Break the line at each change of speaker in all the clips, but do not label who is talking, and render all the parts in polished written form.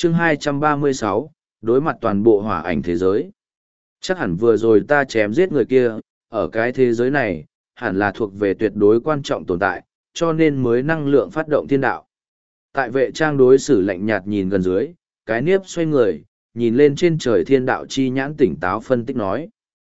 Chương 236, đối mặt toàn bộ hỏa ảnh thế giới. Chắc hẳn vừa rồi ta chém giết người kia, ở cái thế giới này, hẳn là thuộc về tuyệt đối quan trọng tồn tại, cho nên mới năng lượng phát động thiên đạo. Tại vệ trang đối xử lạnh nhạt nhìn gần dưới, cái niếp xoay người, nhìn lên trên trời thiên đạo chi nhãn tỉnh táo phân tích nói.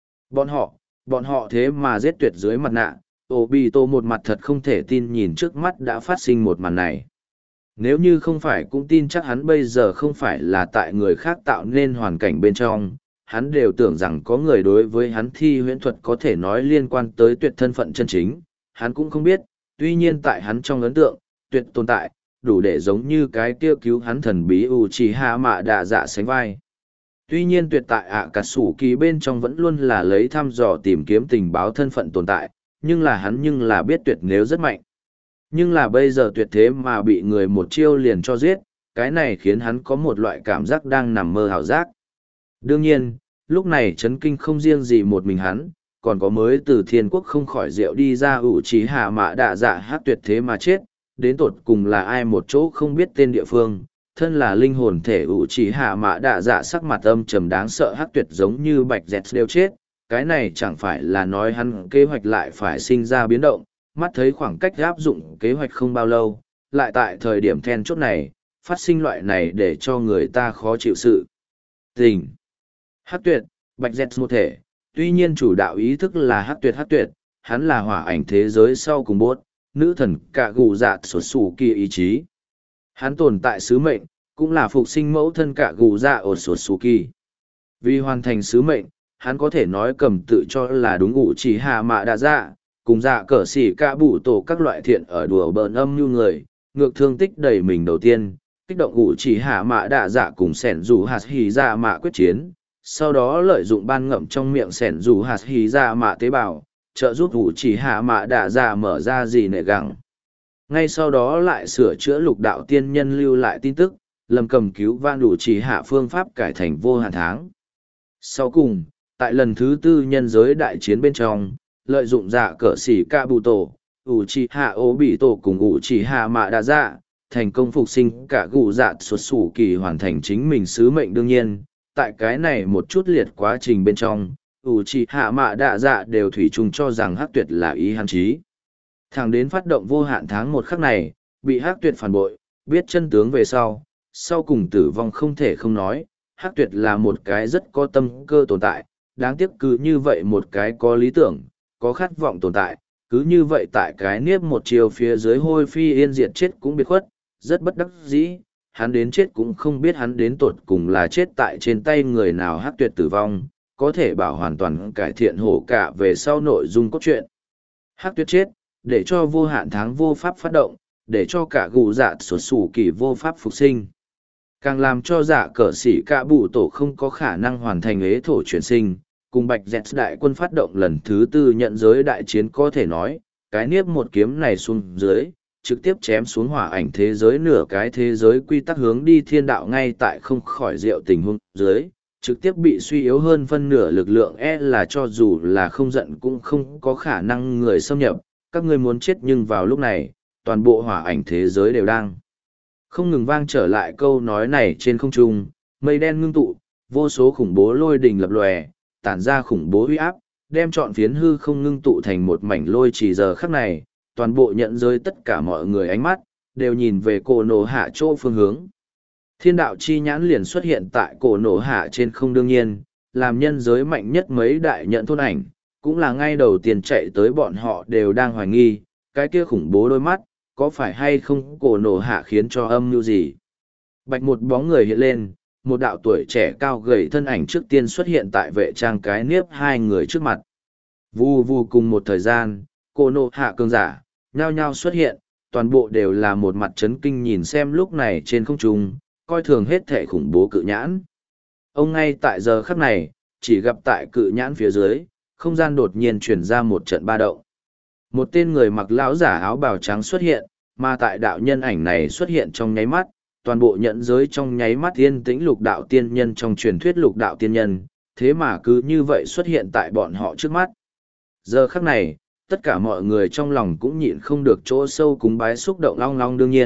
Bọn họ thế mà giết tuyệt dưới mặt nạ, Obito một mặt thật không thể tin nhìn trước mắt đã phát sinh một màn này. Nếu như không phải cũng tin chắc hắn bây giờ không phải là tại người khác tạo nên hoàn cảnh bên trong, hắn đều tưởng rằng có người đối với hắn thi huyễn thuật có thể nói liên quan tới tuyệt thân phận chân chính, hắn cũng không biết, tuy nhiên tại hắn trong ấn tượng, tuyệt tồn tại, đủ để giống như cái kia cứu hắn thần bí Uchiha Mạ Đạ Dạ sánh vai. Tuy nhiên tuyệt tại Akatsuki bên trong vẫn luôn là lấy thăm dò tìm kiếm tình báo thân phận tồn tại, nhưng là hắn nhưng là biết tuyệt nếu rất mạnh. Nhưng là bây giờ tuyệt thế mà bị người một chiêu liền cho giết, cái này khiến hắn có một loại cảm giác đang nằm mơ hào giác. Đương nhiên, lúc này chấn kinh không riêng gì một mình hắn, còn có mới từ thiên quốc không khỏi rượu đi ra Uchiha Mạ Đạ Dạ hát tuyệt thế mà chết, đến tột cùng là ai một chỗ không biết tên địa phương. Thân là linh hồn thể Uchiha Mạ Đạ Dạ sắc mặt âm trầm đáng sợ hắc tuyệt giống như bạch dẹt đều chết, cái này chẳng phải là nói hắn kế hoạch lại phải sinh ra biến động, mắt thấy khoảng cách áp dụng kế hoạch không bao lâu, lại tại thời điểm then chốt này, phát sinh loại này để cho người ta khó chịu sự tình. Hắc tuyệt, bạch dẹt một thể, tuy nhiên chủ đạo ý thức là hắc tuyệt, hắn là hỏa ảnh thế giới sau cùng bốt, nữ thần cả gù dạ sổ sủ kỳ ý chí. Hắn tồn tại sứ mệnh, cũng là phục sinh mẫu thân cả gù dạ ổ sổ sủ kỳ. Vì hoàn thành sứ mệnh, hắn có thể nói cầm tự cho là đúng ngụ chỉ hạ mạ đa dạ, cùng dạ cờ xỉ cả bụ tổ các loại thiện ở đùa bỡn âm như người, ngược thương tích đầy mình đầu tiên, kích động ngụ chỉ hạ mạ đa dạ cùng sẻn dù hạt hì dạ mạ quyết chiến, sau đó lợi dụng ban ngậm trong miệng sẻn dù hạt hì dạ mạ tế bào, trợ giúp ngụ chỉ hạ mạ đa dạ mở ra gì nệ gẳng. Ngay sau đó lại sửa chữa lục đạo tiên nhân lưu lại tin tức, lầm cầm cứu van đủ chỉ hạ phương pháp cải thành vô hạn tháng. Sau cùng, tại lần thứ tư nhân giới đại chiến bên trong, lợi dụng dạ cỡ xỉ ca bù tổ, ủ chỉ hạ ố bị tổ cùng ủ chỉ hạ mạ đa dạ, thành công phục sinh cả gù dạ xuất xù kỳ hoàn thành chính mình sứ mệnh đương nhiên, tại cái này một chút liệt quá trình bên trong, ủ chỉ hạ mạ đa dạ đều thủy chung cho rằng hắc tuyệt là ý hắn trí. Thẳng đến phát động vô hạn tháng một khắc này, bị hắc tuyệt phản bội, biết chân tướng về sau cùng tử vong không thể không nói, hắc tuyệt là một cái rất có tâm cơ tồn tại, đáng tiếc cứ như vậy một cái có lý tưởng, có khát vọng tồn tại, cứ như vậy tại cái niếp một chiều phía dưới hôi phi yên diệt chết cũng biệt khuất, rất bất đắc dĩ, hắn đến chết cũng không biết hắn đến tột cùng là chết tại trên tay người nào hắc tuyệt tử vong, có thể bảo hoàn toàn cải thiện hổ cả về sau nội dung cốt truyện. Hắc tuyệt chết, để cho vô hạn tháng vô pháp phát động, để cho cả gù dạ sổ sủ kỳ vô pháp phục sinh. Càng làm cho dạ cờ xỉ cả bụ tổ không có khả năng hoàn thành ế thổ chuyển sinh, cùng bạch dẹt đại quân phát động lần thứ tư nhận giới đại chiến có thể nói, cái niếp một kiếm này xuống dưới, trực tiếp chém xuống hỏa ảnh thế giới nửa cái thế giới quy tắc hướng đi thiên đạo ngay tại không khỏi diệu tình huống dưới, trực tiếp bị suy yếu hơn phân nửa lực lượng là cho dù là không giận cũng không có khả năng người xâm nhập, các ngươi muốn chết nhưng vào lúc này, toàn bộ hỏa ảnh thế giới đều đang không ngừng vang trở lại câu nói này trên không trung, mây đen ngưng tụ, vô số khủng bố lôi đình lập lòe, tản ra khủng bố uy áp, đem trọn phiến hư không ngưng tụ thành một mảnh lôi chỉ giờ khắc này, toàn bộ nhận giới tất cả mọi người ánh mắt, đều nhìn về cổ nổ hạ chỗ phương hướng. Thiên đạo chi nhãn liền xuất hiện tại cổ nổ hạ trên không đương nhiên, làm nhân giới mạnh nhất mấy đại nhận thôn ảnh, cũng là ngay đầu tiên chạy tới bọn họ đều đang hoài nghi, cái kia khủng bố đôi mắt, có phải hay không cổ nổ hạ khiến cho âm mưu gì. Bạch một bóng người hiện lên, một đạo tuổi trẻ cao gầy thân ảnh trước tiên xuất hiện tại vệ trang cái niếp hai người trước mặt. Vù vù cùng một thời gian, cổ nổ hạ cường giả, nhao nhao xuất hiện, toàn bộ đều là một mặt chấn kinh nhìn xem lúc này trên không trung, coi thường hết thể khủng bố cự nhãn. Ông ngay tại giờ khắc này, chỉ gặp tại cự nhãn phía dưới, không gian đột nhiên chuyển ra một trận ba động. Một tên người mặc lão giả áo bào trắng xuất hiện, mà tại đạo nhân ảnh này xuất hiện trong nháy mắt, toàn bộ nhận giới trong nháy mắt yên tĩnh lục đạo tiên nhân trong truyền thuyết lục đạo tiên nhân, thế mà cứ như vậy xuất hiện tại bọn họ trước mắt. Giờ khắc này, tất cả mọi người trong lòng cũng nhịn không được chỗ sâu cúng bái xúc động long long đương nhiên,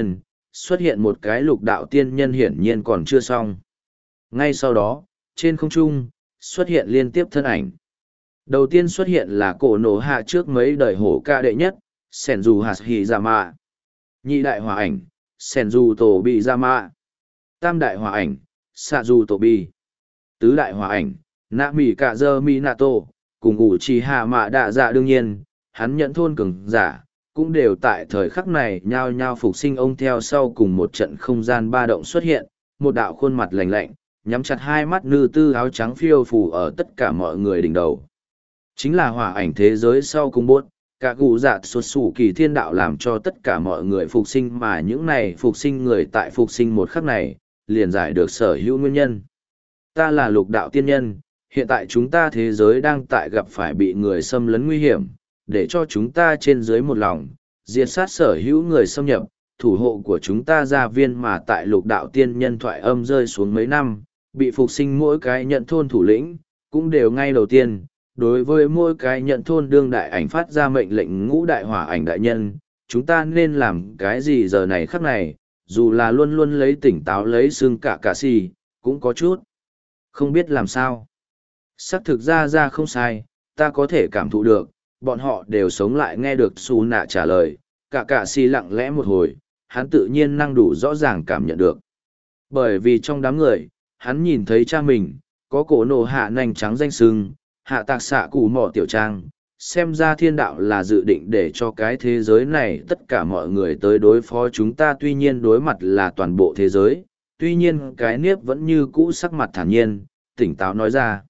xuất hiện một cái lục đạo tiên nhân hiển nhiên còn chưa xong. Ngay sau đó, trên không trung, xuất hiện liên tiếp thân ảnh. Đầu tiên xuất hiện là cổ nổ hạ trước mấy đời hổ ca đệ nhất, Senju Hashirama. Nhị đại hỏa ảnh, Senju Tobizama. Tam đại hỏa ảnh, Saju Tobi. Tứ đại hỏa ảnh, Nami Kaze Minato, cùng Uchiha Mạ Đạ Dạ. Đương nhiên, hắn nhận thôn cường giả, cũng đều tại thời khắc này nhao nhao phục sinh. Ông theo sau cùng một trận không gian ba động xuất hiện, một đạo khuôn mặt lạnh lạnh, nhắm chặt hai mắt nư tư áo trắng phiêu phù ở tất cả mọi người đỉnh đầu. Chính là hỏa ảnh thế giới sau cùng bốt, cả cụ giạt xuất xù kỳ thiên đạo làm cho tất cả mọi người phục sinh, mà những này phục sinh người tại phục sinh một khắc này, liền giải được sở hữu nguyên nhân. Ta là lục đạo tiên nhân, hiện tại chúng ta thế giới đang tại gặp phải bị người xâm lấn nguy hiểm, để cho chúng ta trên dưới một lòng, diệt sát sở hữu người xâm nhập, thủ hộ của chúng ta gia viên. Mà tại lục đạo tiên nhân thoại âm rơi xuống mấy năm, bị phục sinh mỗi cái nhận thôn thủ lĩnh, cũng đều ngay đầu tiên, đối với mỗi cái nhận thôn đương đại ảnh phát ra mệnh lệnh: ngũ đại hỏa ảnh đại nhân, chúng ta nên làm cái gì giờ này khắc này, dù là luôn luôn lấy tỉnh táo lấy xương cả xì, cũng có chút không biết làm sao. Xác thực ra không sai, ta có thể cảm thụ được, bọn họ đều sống lại. Nghe được Su Nạ trả lời, cả xì lặng lẽ một hồi, hắn tự nhiên năng đủ rõ ràng cảm nhận được. Bởi vì trong đám người, hắn nhìn thấy cha mình, có cổ nổ hạ nành trắng danh sưng, hạ tạc xạ cụ mỏ tiểu trang, xem ra thiên đạo là dự định để cho cái thế giới này tất cả mọi người tới đối phó chúng ta. Tuy nhiên đối mặt là toàn bộ thế giới, tuy nhiên cái niếp vẫn như cũ sắc mặt thản nhiên, tỉnh táo nói ra.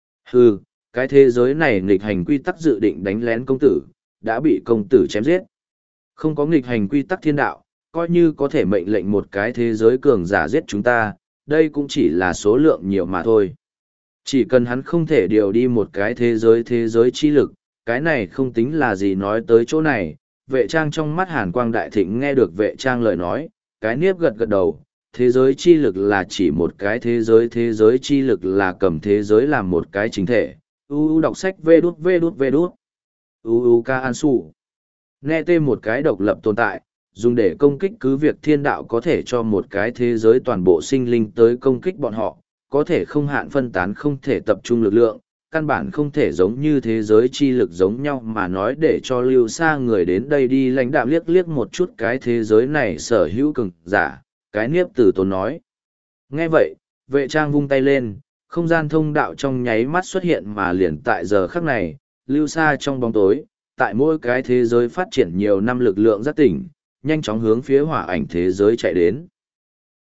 Hừ, cái thế giới này nghịch hành quy tắc dự định đánh lén công tử, đã bị công tử chém giết. Không có nghịch hành quy tắc thiên đạo, coi như có thể mệnh lệnh một cái thế giới cường giả giết chúng ta, đây cũng chỉ là số lượng nhiều mà thôi. Chỉ cần hắn không thể điều đi một cái thế giới chi lực, cái này không tính là gì. Nói tới chỗ này, vệ trang trong mắt hàn quang đại thịnh. Nghe được vệ trang lời nói, cái niếp gật gật đầu. Thế giới chi lực là chỉ một cái thế giới chi lực là cầm thế giới làm một cái chính thể. Đọc sách vê đút. Ca An Su. Nghe tên một cái độc lập tồn tại, dùng để công kích cứ việc thiên đạo có thể cho một cái thế giới toàn bộ sinh linh tới công kích bọn họ, có thể không hạn phân tán, không thể tập trung lực lượng, căn bản không thể giống như thế giới chi lực giống nhau mà nói. Để cho lưu xa người đến đây đi lãnh đạo liếc một chút cái thế giới này sở hữu cường giả, cái niếp tử tốn nói. Nghe vậy, vệ trang vung tay lên, không gian thông đạo trong nháy mắt xuất hiện, mà liền tại giờ khắc này, lưu xa trong bóng tối, tại mỗi cái thế giới phát triển nhiều năm lực lượng giác tỉnh, nhanh chóng hướng phía hỏa ảnh thế giới chạy đến.